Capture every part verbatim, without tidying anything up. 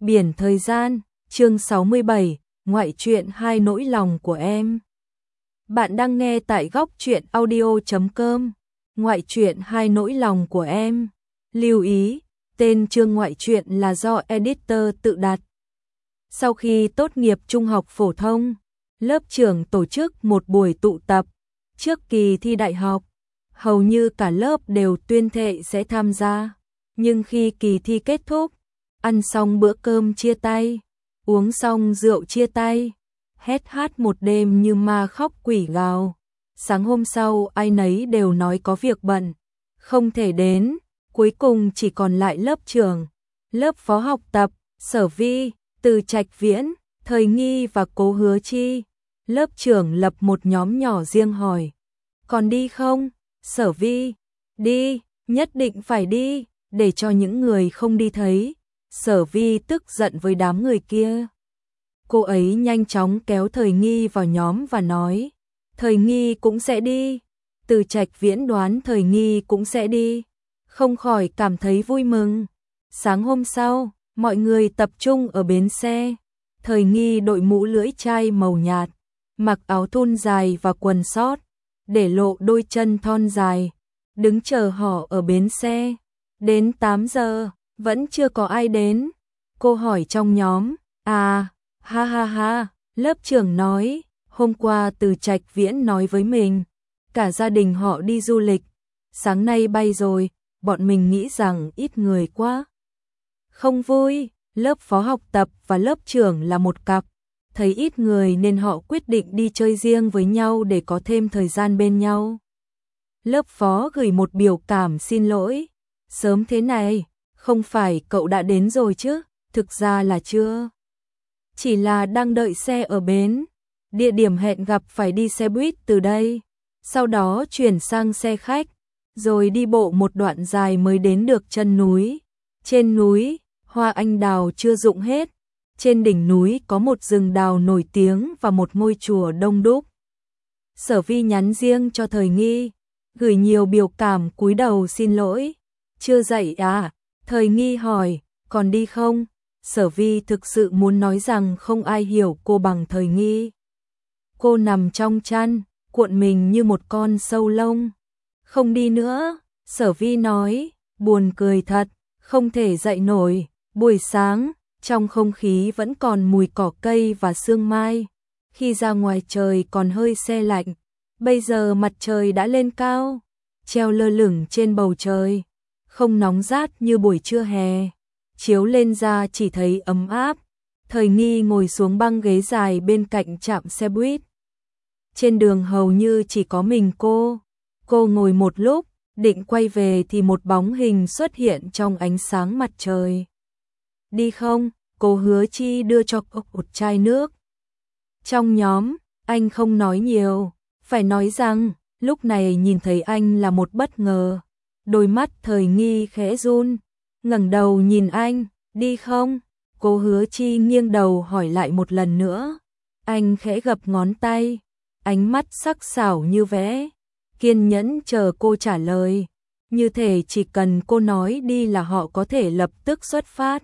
Biển thời gian, chương sáu mươi bảy, ngoại truyện hai nỗi lòng của em. Bạn đang nghe tại góc truyện audio chấm com. Ngoại truyện hai nỗi lòng của em. Lưu ý, tên chương ngoại truyện là do editor tự đặt. Sau khi tốt nghiệp trung học phổ thông, lớp trưởng tổ chức một buổi tụ tập. Trước kỳ thi đại học, hầu như cả lớp đều tuyên thệ sẽ tham gia. Nhưng khi kỳ thi kết thúc, ăn xong bữa cơm chia tay, uống xong rượu chia tay, hét hát một đêm như ma khóc quỷ gào. Sáng hôm sau ai nấy đều nói có việc bận, không thể đến, cuối cùng chỉ còn lại lớp trưởng, lớp phó học tập, Sở Vi, Từ Trạch Viễn, Thời Nghi và Cố Hứa Chi. Lớp trưởng lập một nhóm nhỏ riêng hỏi, còn đi không? Sở Vi, đi, nhất định phải đi, để cho những người không đi thấy. Sở Vi tức giận với đám người kia. Cô ấy nhanh chóng kéo Thời Nghi vào nhóm và nói, Thời Nghi cũng sẽ đi. Từ Trạch Viễn đoán Thời Nghi cũng sẽ đi, không khỏi cảm thấy vui mừng. Sáng hôm sau, mọi người tập trung ở bến xe. Thời Nghi đội mũ lưỡi chai màu nhạt, mặc áo thun dài và quần sót, để lộ đôi chân thon dài, đứng chờ họ ở bến xe. Đến tám giờ, vẫn chưa có ai đến. Cô hỏi trong nhóm, à, ha ha ha, lớp trưởng nói, hôm qua Từ Trạch Viễn nói với mình, cả gia đình họ đi du lịch, sáng nay bay rồi, bọn mình nghĩ rằng ít người quá. Không vui, lớp phó học tập và lớp trưởng là một cặp, thấy ít người nên họ quyết định đi chơi riêng với nhau để có thêm thời gian bên nhau. Lớp phó gửi một biểu cảm xin lỗi, sớm thế này, không phải cậu đã đến rồi chứ, thực ra là chưa. Chỉ là đang đợi xe ở bến, địa điểm hẹn gặp phải đi xe buýt từ đây, sau đó chuyển sang xe khách, rồi đi bộ một đoạn dài mới đến được chân núi. Trên núi, hoa anh đào chưa rụng hết, trên đỉnh núi có một rừng đào nổi tiếng và một ngôi chùa đông đúc. Sở Vi nhắn riêng cho Thời Nghi, gửi nhiều biểu cảm cúi đầu xin lỗi. Chưa dậy à? Thời Nghi hỏi, còn đi không? Sở Vi thực sự muốn nói rằng không ai hiểu cô bằng Thời Nghi. Cô nằm trong chăn, cuộn mình như một con sâu lông. Không đi nữa, Sở Vi nói, buồn cười thật, không thể dậy nổi. Buổi sáng, trong không khí vẫn còn mùi cỏ cây và sương mai. Khi ra ngoài trời còn hơi se lạnh, bây giờ mặt trời đã lên cao, treo lơ lửng trên bầu trời, không nóng rát như buổi trưa hè, chiếu lên da chỉ thấy ấm áp. Thời Nghi ngồi xuống băng ghế dài bên cạnh trạm xe buýt. Trên đường hầu như chỉ có mình cô. Cô ngồi một lúc, định quay về thì một bóng hình xuất hiện trong ánh sáng mặt trời. Đi không? Cô Hứa Chi đưa cho cô một chai nước. Trong nhóm, anh không nói nhiều, phải nói rằng, lúc này nhìn thấy anh là một bất ngờ. Đôi mắt Thời Nghi khẽ run, ngẩng đầu nhìn anh, đi không? Cô Hứa Chi nghiêng đầu hỏi lại một lần nữa. Anh khẽ gập ngón tay, ánh mắt sắc sảo như vẽ, kiên nhẫn chờ cô trả lời, như thể chỉ cần cô nói đi là họ có thể lập tức xuất phát.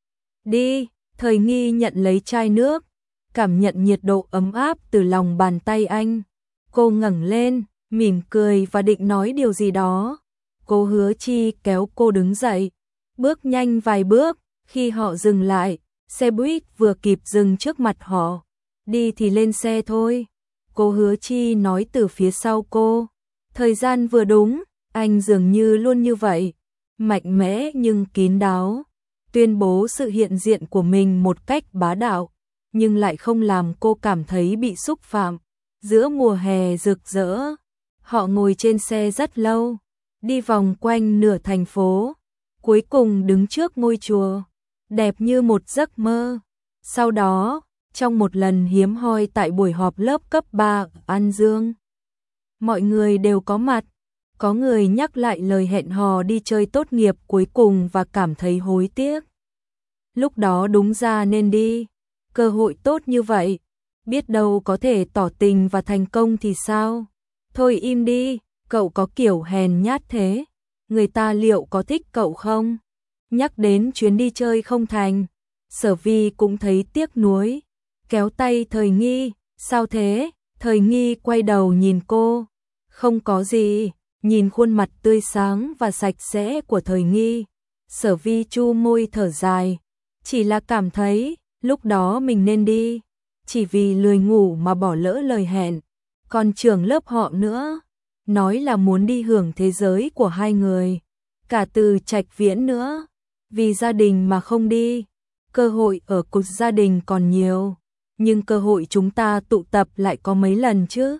Đi, Thời Nghi nhận lấy chai nước, cảm nhận nhiệt độ ấm áp từ lòng bàn tay anh. Cô ngẩng lên, mỉm cười và định nói điều gì đó. Cô Hứa Chi kéo cô đứng dậy, bước nhanh vài bước. Khi họ dừng lại, xe buýt vừa kịp dừng trước mặt họ. Đi thì lên xe thôi, cô Hứa Chi nói từ phía sau cô. Thời gian vừa đúng, anh dường như luôn như vậy, mạnh mẽ nhưng kín đáo, tuyên bố sự hiện diện của mình một cách bá đạo, nhưng lại không làm cô cảm thấy bị xúc phạm. Giữa mùa hè rực rỡ, họ ngồi trên xe rất lâu, đi vòng quanh nửa thành phố, cuối cùng đứng trước ngôi chùa, đẹp như một giấc mơ. Sau đó, trong một lần hiếm hoi tại buổi họp lớp cấp ba ở An Dương, mọi người đều có mặt. Có người nhắc lại lời hẹn hò đi chơi tốt nghiệp cuối cùng và cảm thấy hối tiếc. Lúc đó đúng ra nên đi, cơ hội tốt như vậy, biết đâu có thể tỏ tình và thành công thì sao? Thôi im đi, cậu có kiểu hèn nhát thế, người ta liệu có thích cậu không? Nhắc đến chuyến đi chơi không thành, Sở Vi cũng thấy tiếc nuối, kéo tay Thời Nghi, sao thế? Thời Nghi quay đầu nhìn cô, không có gì, nhìn khuôn mặt tươi sáng và sạch sẽ của Thời Nghi. Sở Vi chu môi thở dài, chỉ là cảm thấy lúc đó mình nên đi, chỉ vì lười ngủ mà bỏ lỡ lời hẹn. Còn trưởng lớp họ nữa, nói là muốn đi hưởng thế giới của hai người, cả Từ Trạch Viễn nữa, vì gia đình mà không đi. Cơ hội ở cục gia đình còn nhiều, nhưng cơ hội chúng ta tụ tập lại có mấy lần chứ?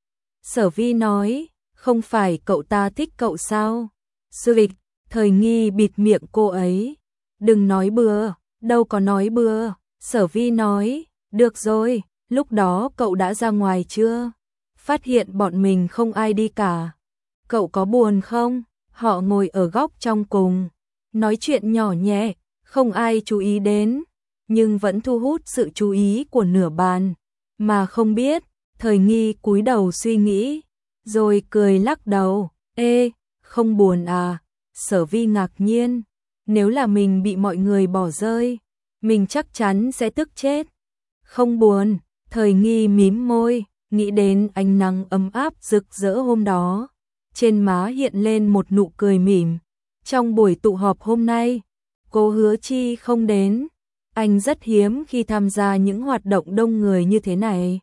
Sở Vi nói, không phải cậu ta thích cậu sao? Sư Vịch, Thời Nghi bịt miệng cô ấy. Đừng nói bừa, đâu có nói bừa. Sở Vi nói, được rồi, lúc đó cậu đã ra ngoài chưa? Phát hiện bọn mình không ai đi cả. Cậu có buồn không? Họ ngồi ở góc trong cùng, nói chuyện nhỏ nhẹ, không ai chú ý đến, nhưng vẫn thu hút sự chú ý của nửa bàn. Mà không biết, Thời Nghi cúi đầu suy nghĩ, rồi cười lắc đầu, ê, không buồn à? Sở Vi ngạc nhiên, nếu là mình bị mọi người bỏ rơi, mình chắc chắn sẽ tức chết. Không buồn, Thời Nghi mím môi, nghĩ đến ánh nắng ấm áp rực rỡ hôm đó, trên má hiện lên một nụ cười mỉm. Trong buổi tụ họp hôm nay, cô Hứa Chi không đến, anh rất hiếm khi tham gia những hoạt động đông người như thế này.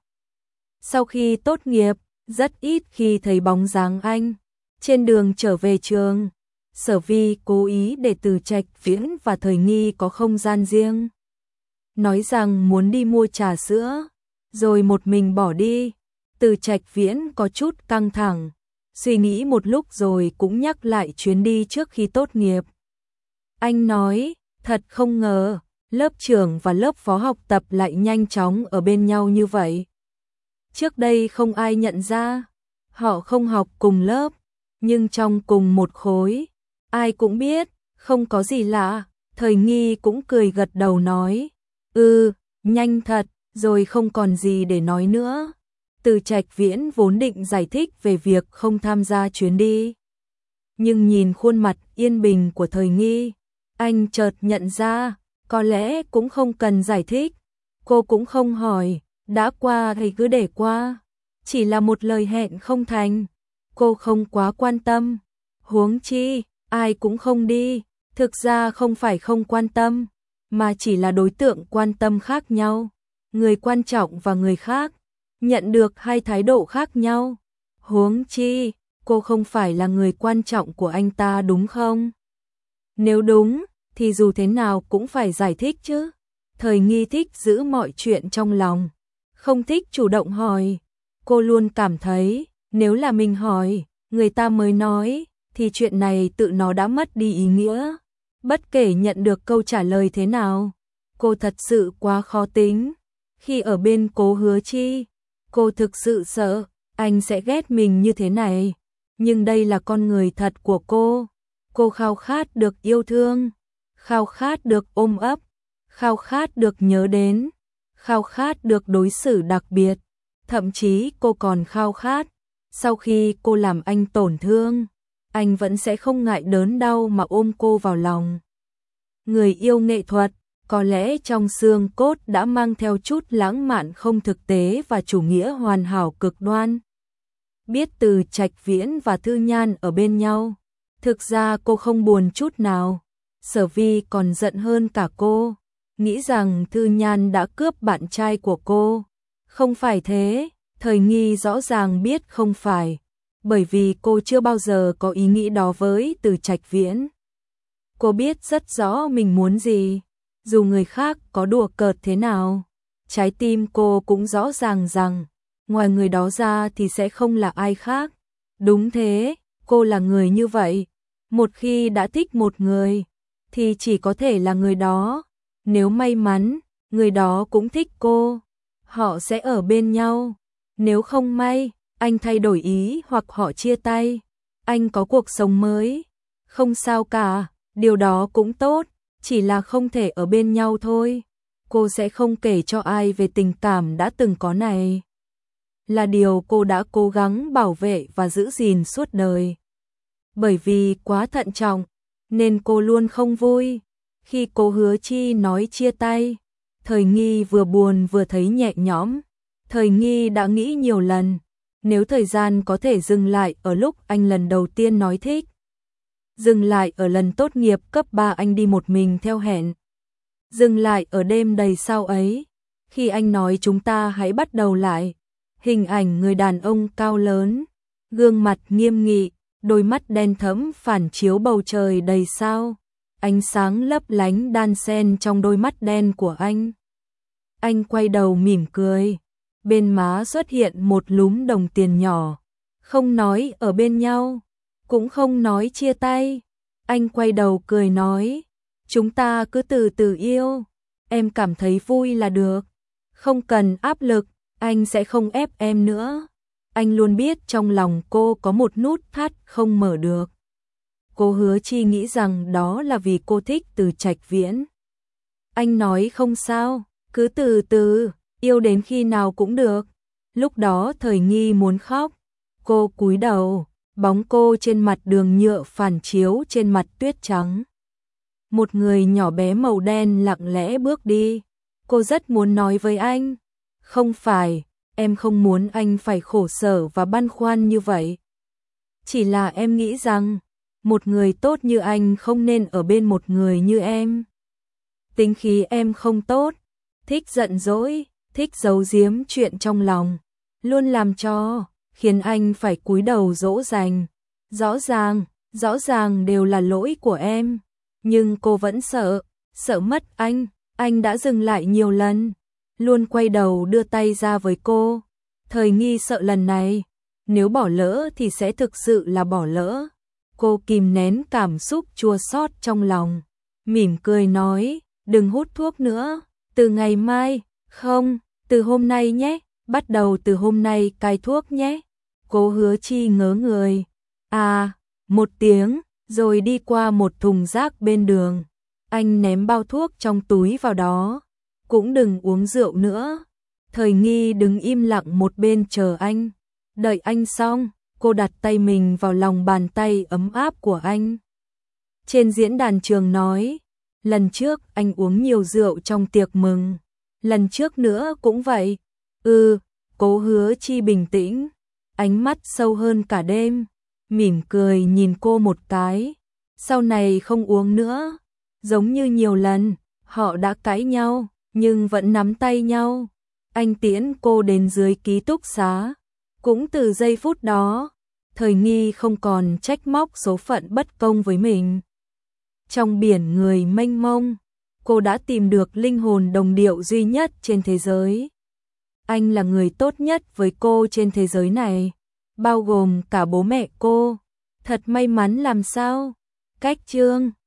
Sau khi tốt nghiệp, rất ít khi thấy bóng dáng anh. Trên đường trở về trường, Sở Vi cố ý để Từ Trạch Viễn và Thời Nghi có không gian riêng, nói rằng muốn đi mua trà sữa, rồi một mình bỏ đi. Từ Trạch Viễn có chút căng thẳng, suy nghĩ một lúc rồi cũng nhắc lại chuyến đi trước khi tốt nghiệp. Anh nói, thật không ngờ, lớp trưởng và lớp phó học tập lại nhanh chóng ở bên nhau như vậy. Trước đây không ai nhận ra, họ không học cùng lớp, nhưng trong cùng một khối, ai cũng biết, không có gì lạ. Thời Nghi cũng cười gật đầu nói, ừ, nhanh thật, rồi không còn gì để nói nữa. Từ Trạch Viễn vốn định giải thích về việc không tham gia chuyến đi, nhưng nhìn khuôn mặt yên bình của Thời Nghi, anh chợt nhận ra, có lẽ cũng không cần giải thích. Cô cũng không hỏi, đã qua thì cứ để qua, chỉ là một lời hẹn không thành, cô không quá quan tâm. Huống chi, ai cũng không đi, thực ra không phải không quan tâm, mà chỉ là đối tượng quan tâm khác nhau, người quan trọng và người khác nhận được hai thái độ khác nhau. Huống chi, cô không phải là người quan trọng của anh ta đúng không? Nếu đúng, thì dù thế nào cũng phải giải thích chứ. Thời Nghi thích giữ mọi chuyện trong lòng, không thích chủ động hỏi. Cô luôn cảm thấy, nếu là mình hỏi, người ta mới nói, thì chuyện này tự nó đã mất đi ý nghĩa. Bất kể nhận được câu trả lời thế nào, cô thật sự quá khó tính. Khi ở bên Cố Hứa Chi, cô thực sự sợ anh sẽ ghét mình như thế này. Nhưng đây là con người thật của cô. Cô khao khát được yêu thương, khao khát được ôm ấp, khao khát được nhớ đến, khao khát được đối xử đặc biệt. Thậm chí cô còn khao khát, sau khi cô làm anh tổn thương, anh vẫn sẽ không ngại đớn đau mà ôm cô vào lòng. Người yêu nghệ thuật, có lẽ trong xương cốt đã mang theo chút lãng mạn không thực tế và chủ nghĩa hoàn hảo cực đoan. Biết Từ Trạch Viễn và Thư Nhan ở bên nhau, thực ra cô không buồn chút nào. Sở Vi còn giận hơn cả cô, nghĩ rằng Thư Nhan đã cướp bạn trai của cô. Không phải thế, Thời Nghi rõ ràng biết không phải, bởi vì cô chưa bao giờ có ý nghĩ đó với Từ Trạch Viễn. Cô biết rất rõ mình muốn gì, dù người khác có đùa cợt thế nào, trái tim cô cũng rõ ràng rằng, ngoài người đó ra thì sẽ không là ai khác. Đúng thế, cô là người như vậy, một khi đã thích một người, thì chỉ có thể là người đó. Nếu may mắn, người đó cũng thích cô, họ sẽ ở bên nhau. Nếu không may, anh thay đổi ý hoặc họ chia tay, anh có cuộc sống mới, không sao cả, điều đó cũng tốt, chỉ là không thể ở bên nhau thôi. Cô sẽ không kể cho ai về tình cảm đã từng có này, là điều cô đã cố gắng bảo vệ và giữ gìn suốt đời. Bởi vì quá thận trọng, nên cô luôn không vui Khi cô Hứa Chi nói chia tay, Thời Nghi vừa buồn vừa thấy nhẹ nhõm. Thời Nghi đã nghĩ nhiều lần, nếu thời gian có thể dừng lại ở lúc anh lần đầu tiên nói thích, dừng lại ở lần tốt nghiệp cấp ba anh đi một mình theo hẹn, dừng lại ở đêm đầy sao ấy, khi anh nói chúng ta hãy bắt đầu lại. Hình ảnh người đàn ông cao lớn, gương mặt nghiêm nghị, đôi mắt đen thẫm phản chiếu bầu trời đầy sao, ánh sáng lấp lánh đan xen trong đôi mắt đen của anh. Anh quay đầu mỉm cười, bên má xuất hiện một lúm đồng tiền nhỏ, không nói ở bên nhau, cũng không nói chia tay. Anh quay đầu cười nói, chúng ta cứ từ từ yêu, em cảm thấy vui là được, không cần áp lực, anh sẽ không ép em nữa. Anh luôn biết trong lòng cô có một nút thắt không mở được. Cô Hứa Chi nghĩ rằng đó là vì cô thích Từ Trạch Viễn. Anh nói không sao, cứ từ từ, yêu đến khi nào cũng được. Lúc đó Thời Nghi muốn khóc, cô cúi đầu, bóng cô trên mặt đường nhựa phản chiếu trên mặt tuyết trắng. Một người nhỏ bé màu đen lặng lẽ bước đi, cô rất muốn nói với anh, không phải, em không muốn anh phải khổ sở và băn khoăn như vậy. Chỉ là em nghĩ rằng, một người tốt như anh không nên ở bên một người như em. Tính khí em không tốt, thích giận dỗi, thích giấu giếm chuyện trong lòng, luôn làm cho, khiến anh phải cúi đầu dỗ dành. Rõ ràng, rõ ràng đều là lỗi của em, nhưng cô vẫn sợ, sợ mất anh, anh đã dừng lại nhiều lần, luôn quay đầu đưa tay ra với cô. Thời Nghi sợ lần này, nếu bỏ lỡ thì sẽ thực sự là bỏ lỡ. Cô kìm nén cảm xúc chua xót trong lòng, mỉm cười nói, đừng hút thuốc nữa, từ ngày mai, không, từ hôm nay nhé, bắt đầu từ hôm nay cai thuốc nhé. Cô Hứa Chi ngớ người, à, một tiếng, rồi đi qua một thùng rác bên đường. Anh ném bao thuốc trong túi vào đó, cũng đừng uống rượu nữa. Thời Nghi đứng im lặng một bên chờ anh. Đợi anh xong, cô đặt tay mình vào lòng bàn tay ấm áp của anh. Trên diễn đàn trường nói, lần trước anh uống nhiều rượu trong tiệc mừng, lần trước nữa cũng vậy. Ừ, Cố Hứa Chi bình tĩnh, ánh mắt sâu hơn cả đêm, mỉm cười nhìn cô một cái. Sau này không uống nữa, giống như nhiều lần, họ đã cãi nhau, nhưng vẫn nắm tay nhau. Anh tiễn cô đến dưới ký túc xá. Cũng từ giây phút đó, Thời Nghi không còn trách móc số phận bất công với mình. Trong biển người mênh mông, cô đã tìm được linh hồn đồng điệu duy nhất trên thế giới. Anh là người tốt nhất với cô trên thế giới này, bao gồm cả bố mẹ cô. Thật may mắn làm sao? Cách chương